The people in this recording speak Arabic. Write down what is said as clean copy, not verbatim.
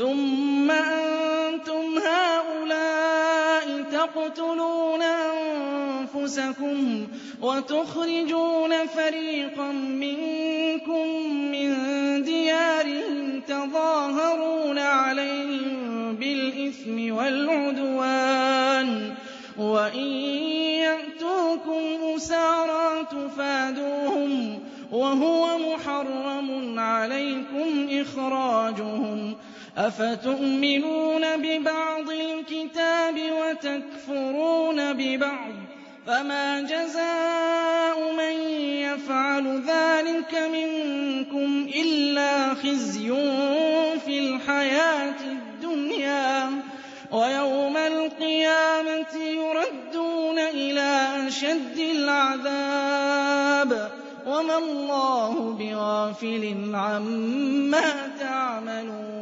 ثُمَّ أَنتُمْ هَٰؤُلَاءِ تَقْتُلُونَ أَنفُسَكُمْ وَتُخْرِجُونَ فَرِيقًا مِّنكُم مِّن دِيَارِهِمْ تَظَاهَرُونَ عَلَيْهِم بِالْإِثْمِ وَالْعُدْوَانِ وَإِن يَأْتُوكُمْ أُسَارَىٰ تُفَادُوهُمْ وَهُوَ مُحَرَّمٌ عَلَيْكُمْ إِخْرَاجُهُمْ ۚ أَفَتُؤْمِنُونَ بِبَعْضِ الْكِتَابِ وَتَكْفُرُونَ بِبَعْضٍ ۚ فَمَا جَزَاءُ مَن يَفْعَلُ ذَٰلِكَ مِنكُمْ إِلَّا خِزْيٌ فِي الْحَيَاةِ الدُّنْيَا ۖ وَيَوْمَ الْقِيَامَةِ يُرَدُّونَ إِلَىٰ أَشَدِّ الْعَذَابِ ۗ وَمَا اللَّهُ بِغَافِلٍ عَمَّا تَعْمَلُونَ